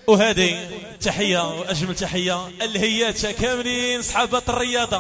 وهذه تحية وأجمل تحية الهيات كاملين صحابة الرياضة.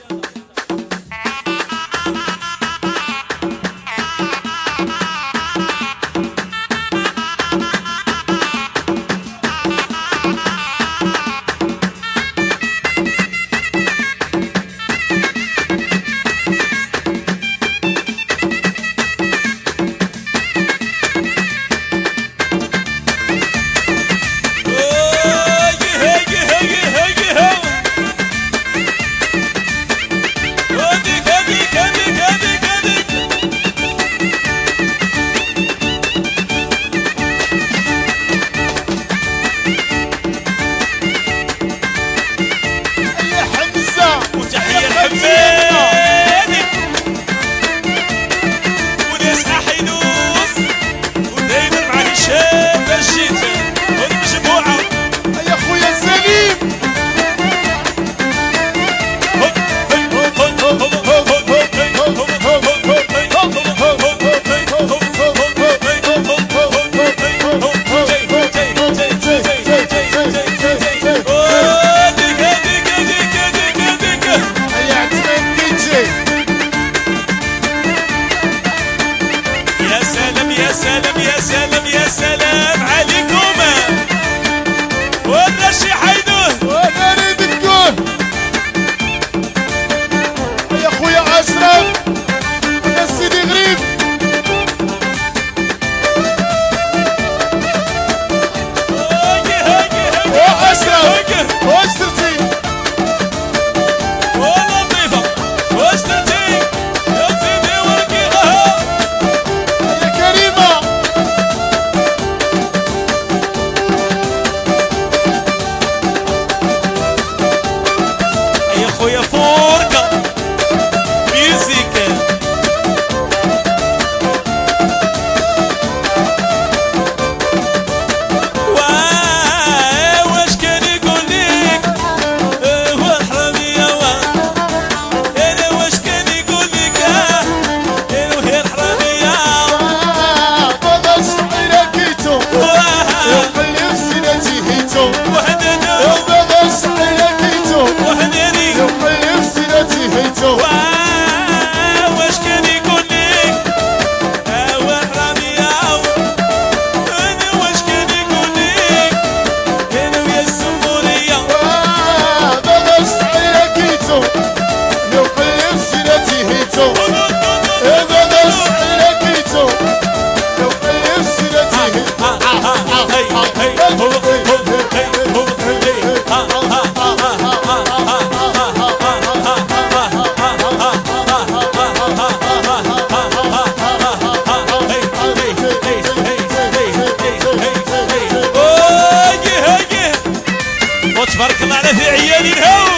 تبارك الله على في عيالي الهو.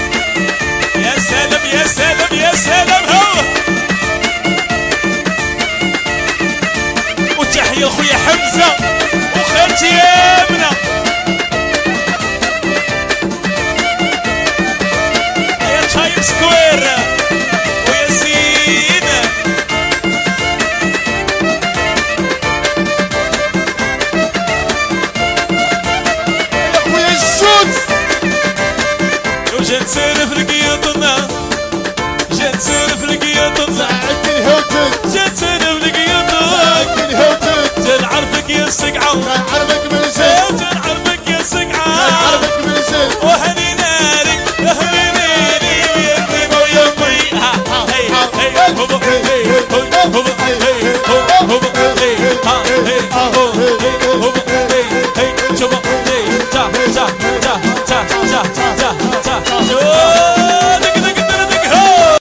يا سلام يا سلام يا سلام هو. وتحية خويا حمزة وخالتي آمنة. يا تايم سكوير وياسين. يا خويا الشوت جات سالف لقياطنا، جات سالف لقياطنا، زعك الهوتن جات سالف لقياطنا، زعك الهوتن جا نعرفك يا السقعة، نعرفك